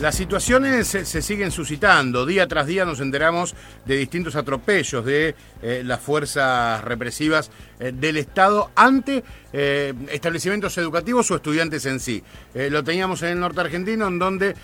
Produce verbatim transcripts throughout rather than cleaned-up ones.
Las situaciones se, se siguen suscitando. Día tras día nos enteramos de distintos atropellos de eh, las fuerzas represivas eh, del Estado ante eh, establecimientos educativos o estudiantes en sí. Eh, lo teníamos en el norte argentino, en donde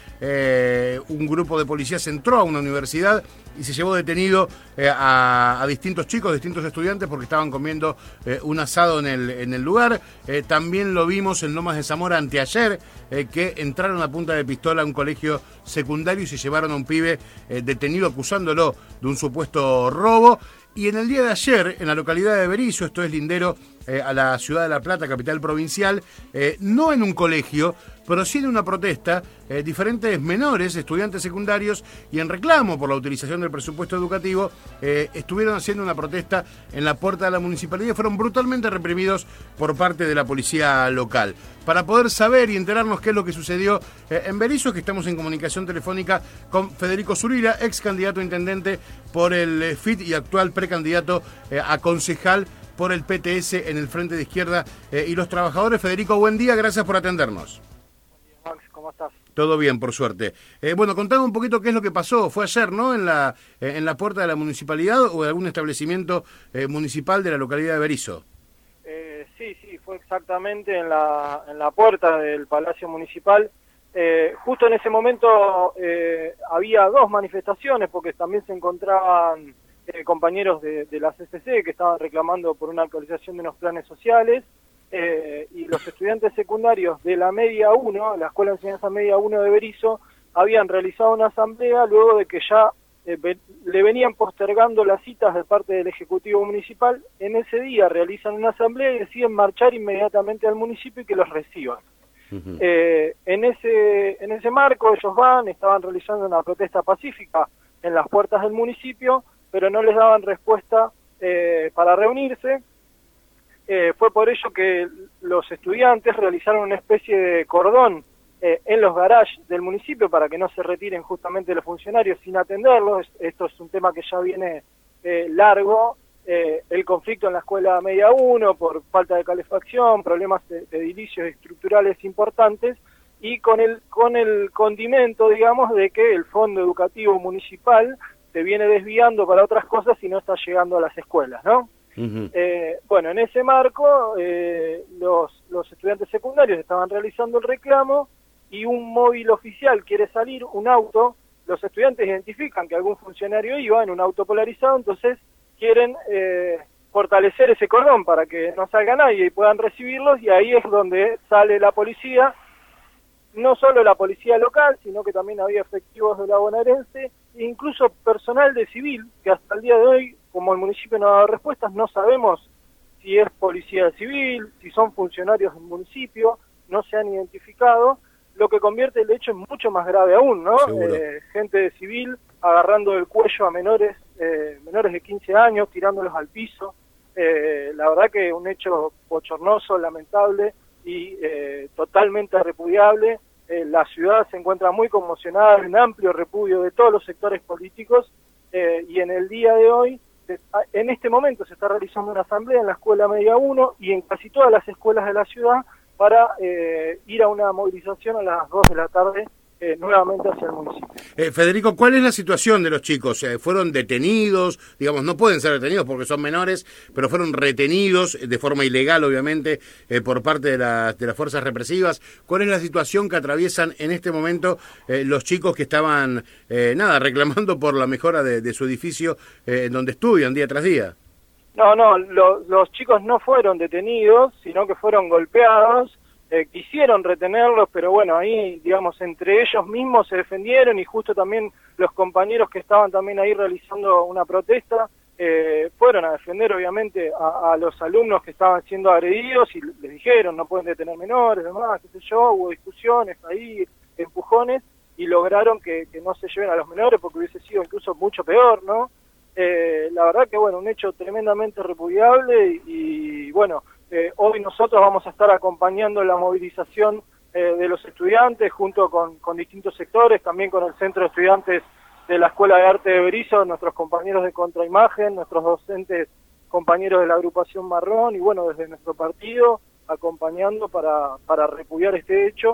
eh, un grupo de policías entró a una universidad y se llevó detenido eh, a, a distintos chicos, distintos estudiantes, porque estaban comiendo eh, un asado en el, en el lugar. Eh, también lo vimos en Lomas de Zamora anteayer, eh, que entraron a punta de pistola a un colegio secundario y se llevaron a un pibe eh, detenido acusándolo de un supuesto robo. Y en el día de ayer, en la localidad de Berisso, esto es lindero eh, a la ciudad de La Plata, capital provincial, eh, no en un colegio, pero sí en una protesta, eh, diferentes menores, estudiantes secundarios, y en reclamo por la utilización del presupuesto educativo, eh, estuvieron haciendo una protesta en la puerta de la municipalidad y fueron brutalmente reprimidos por parte de la policía local. Para poder saber y enterarnos qué es lo que sucedió eh, en Berisso, que estamos en comunicación telefónica con Federico Zurira, ex candidato a intendente por el eh, F I T y actual precandidato eh, a concejal por el P T S en el Frente de Izquierda eh, y los Trabajadores. Federico, buen día, gracias por atendernos. Max, ¿cómo estás? Todo bien, por suerte. Eh, bueno, contame un poquito qué es lo que pasó. Fue ayer, ¿no? En la eh, en la puerta de la municipalidad o de algún establecimiento eh, municipal de la localidad de Berisso. Eh, sí, sí, fue exactamente en la, en la puerta del Palacio Municipal. Eh, justo en ese momento eh, había dos manifestaciones porque también se encontraban eh, compañeros de, de la C C C que estaban reclamando por una actualización de unos planes sociales. Eh, y los estudiantes secundarios de la Media uno, la Escuela de Enseñanza Media uno de Berisso, habían realizado una asamblea luego de que ya eh, ve, le venían postergando las citas de parte del Ejecutivo Municipal. En ese día realizan una asamblea y deciden marchar inmediatamente al municipio y que los reciban. Uh-huh. eh, en ese en ese marco ellos van, estaban realizando una protesta pacífica en las puertas del municipio, pero no les daban respuesta eh, para reunirse. Eh, fue por ello que los estudiantes realizaron una especie de cordón eh, en los garages del municipio para que no se retiren justamente los funcionarios sin atenderlos. Esto es un tema que ya viene eh, largo, eh, el conflicto en la Escuela Media uno por falta de calefacción, problemas de, de edilicios estructurales importantes, y con el, con el condimento, digamos, de que el Fondo Educativo Municipal se viene desviando para otras cosas y no está llegando a las escuelas, ¿no? Uh-huh. Eh, bueno, en ese marco eh, los, los estudiantes secundarios estaban realizando el reclamo y un móvil oficial quiere salir, un auto, los estudiantes identifican que algún funcionario iba en un auto polarizado, entonces quieren eh, fortalecer ese cordón para que no salga nadie y puedan recibirlos, y ahí es donde sale la policía, no solo la policía local, sino que también había efectivos de la bonaerense e incluso personal de civil, que hasta el día de hoy, como el municipio no ha dado respuestas, no sabemos si es policía civil, si son funcionarios del municipio, no se han identificado, lo que convierte el hecho en mucho más grave aún, ¿no? Eh, gente de civil agarrando el cuello a menores eh, menores de quince años, tirándolos al piso. Eh, la verdad que un hecho bochornoso, lamentable y eh, totalmente repudiable. Eh, la ciudad se encuentra muy conmocionada, en amplio repudio de todos los sectores políticos, eh, y en el día de hoy, en este momento se está realizando una asamblea en la Escuela Media uno y en casi todas las escuelas de la ciudad para eh, ir a una movilización a las dos de la tarde eh, nuevamente hacia el municipio. Eh, Federico, ¿cuál es la situación de los chicos? Eh, ¿Fueron detenidos? Digamos, no pueden ser detenidos porque son menores, pero fueron retenidos de forma ilegal, obviamente, eh, por parte de, la, de las fuerzas represivas. ¿Cuál es la situación que atraviesan en este momento eh, los chicos que estaban, eh, nada, reclamando por la mejora de, de su edificio eh, en donde estudian día tras día? No, no, lo, los chicos no fueron detenidos, sino que fueron golpeados. Eh, quisieron retenerlos, pero bueno, ahí, digamos, entre ellos mismos se defendieron, y justo también los compañeros que estaban también ahí realizando una protesta eh, fueron a defender, obviamente, a, a los alumnos que estaban siendo agredidos, y les dijeron, no pueden detener menores, demás, qué sé yo, hubo discusiones ahí, empujones, y lograron que, que no se lleven a los menores, porque hubiese sido incluso mucho peor, ¿no? Eh, la verdad que, bueno, un hecho tremendamente repudiable, y, y bueno, Eh, hoy nosotros vamos a estar acompañando la movilización eh, de los estudiantes junto con, con distintos sectores, también con el Centro de Estudiantes de la Escuela de Arte de Berisso, nuestros compañeros de Contraimagen, nuestros docentes compañeros de la agrupación Marrón y bueno, desde nuestro partido acompañando para, para repudiar este hecho.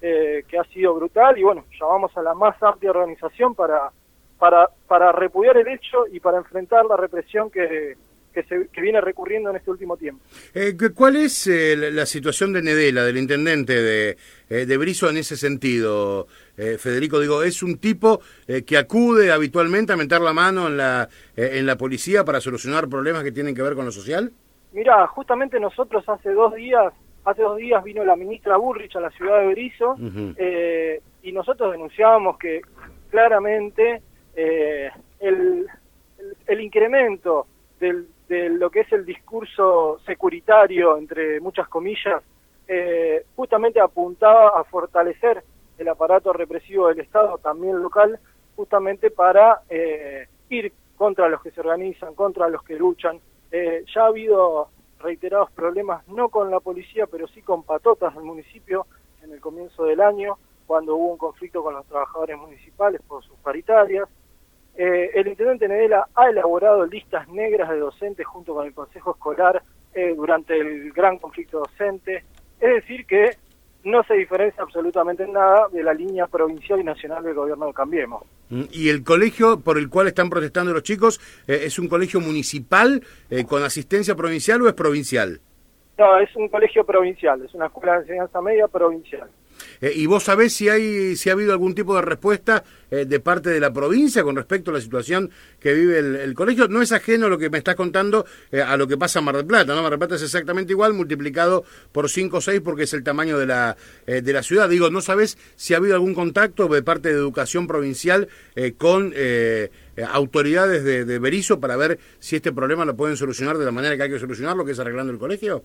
eh, que ha sido brutal, y bueno, llamamos a la más amplia organización para, para, para repudiar el hecho y para enfrentar la represión que, que, se, que viene recurriendo en este último tiempo. Eh, ¿Cuál es eh, la situación de Nedela, del intendente de, eh, de Berisso en ese sentido, eh, Federico? Digo, ¿es un tipo eh, que acude habitualmente a meter la mano en la, eh, en la policía para solucionar problemas que tienen que ver con lo social? Mirá, justamente nosotros hace dos días, hace dos días vino la ministra Bullrich a la ciudad de Berisso, uh-huh. eh, y nosotros denunciábamos que claramente eh, el, el, el incremento del, de lo que es el discurso securitario, entre muchas comillas, eh, justamente apuntaba a fortalecer el aparato represivo del Estado, también local, justamente para eh, ir contra los que se organizan, contra los que luchan. Eh, ya ha habido reiterados problemas, no con la policía, pero sí con patotas del municipio en el comienzo del año, cuando hubo un conflicto con los trabajadores municipales por sus paritarias. Eh, el intendente Nedela ha elaborado listas negras de docentes junto con el Consejo Escolar eh, durante el gran conflicto docente. Es decir, que no se diferencia absolutamente en nada de la línea provincial y nacional del gobierno de Cambiemos. ¿Y el colegio por el cual están protestando los chicos eh, es un colegio municipal eh, con asistencia provincial o es provincial? No, es un colegio provincial, es una escuela de enseñanza media provincial. Eh, ¿Y vos sabés si hay si ha habido algún tipo de respuesta eh, de parte de la provincia con respecto a la situación que vive el, el colegio? No es ajeno lo que me estás contando eh, a lo que pasa en Mar del Plata, ¿no? Mar del Plata es exactamente igual, multiplicado por cinco o seis porque es el tamaño de la eh, de la ciudad. Digo, ¿no sabés si ha habido algún contacto de parte de Educación Provincial eh, con eh, autoridades de, de Berisso para ver si este problema lo pueden solucionar de la manera que hay que solucionarlo, que es arreglando el colegio?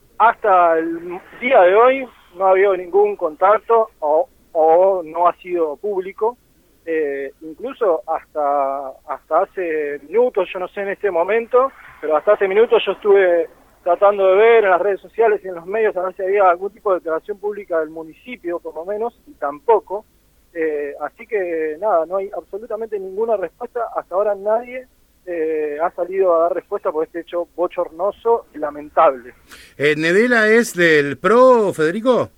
Hasta el día de hoy no ha habido ningún contacto o, o no ha sido público, eh, incluso hasta hasta hace minutos, yo no sé en este momento, pero hasta hace minutos yo estuve tratando de ver en las redes sociales y en los medios a ver si había algún tipo de declaración pública del municipio, por lo menos, y tampoco. Eh, así que nada, no hay absolutamente ninguna respuesta, hasta ahora nadie Eh, ha salido a dar respuesta por este hecho bochornoso y lamentable. Eh, ¿Nedela es del P R O, Federico?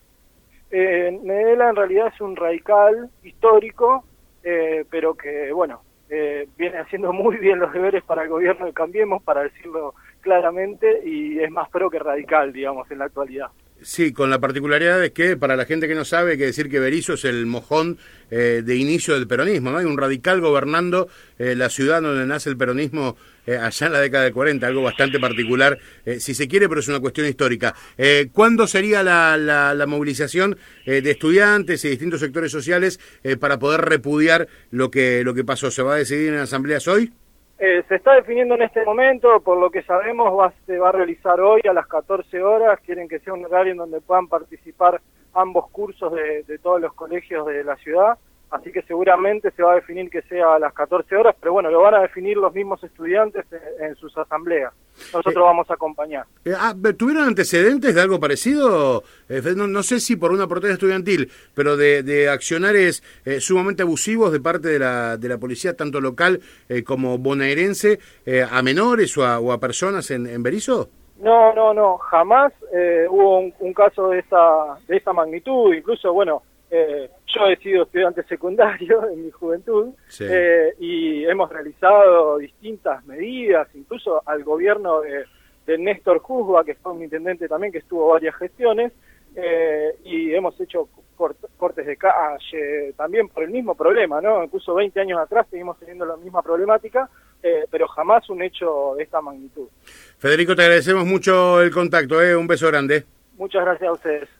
Eh, Nedela en realidad es un radical histórico, eh, pero que, bueno, eh, viene haciendo muy bien los deberes para el gobierno de Cambiemos, para decirlo claramente, y es más pro que radical, digamos, en la actualidad. Sí, con la particularidad de que, para la gente que no sabe, hay que decir que Berisso es el mojón eh, de inicio del peronismo, ¿no? Hay un radical gobernando eh, la ciudad donde nace el peronismo eh, allá en la década del cuarenta, algo bastante particular, eh, si se quiere, pero es una cuestión histórica. Eh, ¿Cuándo sería la, la, la movilización eh, de estudiantes y distintos sectores sociales eh, para poder repudiar lo que, lo que pasó? ¿Se va a decidir en asambleas hoy? Eh, se está definiendo en este momento, por lo que sabemos va, se va a realizar hoy a las catorce horas, quieren que sea un horario en donde puedan participar ambos cursos de, de todos los colegios de la ciudad, así que seguramente se va a definir que sea a las catorce horas, pero bueno, lo van a definir los mismos estudiantes en, en sus asambleas. Nosotros eh, vamos a acompañar. Eh, ah, ¿Tuvieron antecedentes de algo parecido? Eh, no, no sé si por una protesta estudiantil, pero de, de accionares eh, sumamente abusivos de parte de la, de la policía, tanto local eh, como bonaerense, eh, a menores o a, o a personas en, en Berisso? No, no, no, jamás eh, hubo un, un caso de esta, de esta magnitud, incluso, bueno, Eh, yo he sido estudiante secundario en mi juventud, sí. eh, y hemos realizado distintas medidas, incluso al gobierno de, de Néstor Juzba, que fue un intendente también que estuvo varias gestiones, eh, y hemos hecho cort cortes de calle también por el mismo problema, ¿no? Incluso veinte años atrás seguimos teniendo la misma problemática, eh, pero jamás un hecho de esta magnitud. Federico, te agradecemos mucho el contacto, ¿eh? Un beso grande. Muchas gracias a ustedes.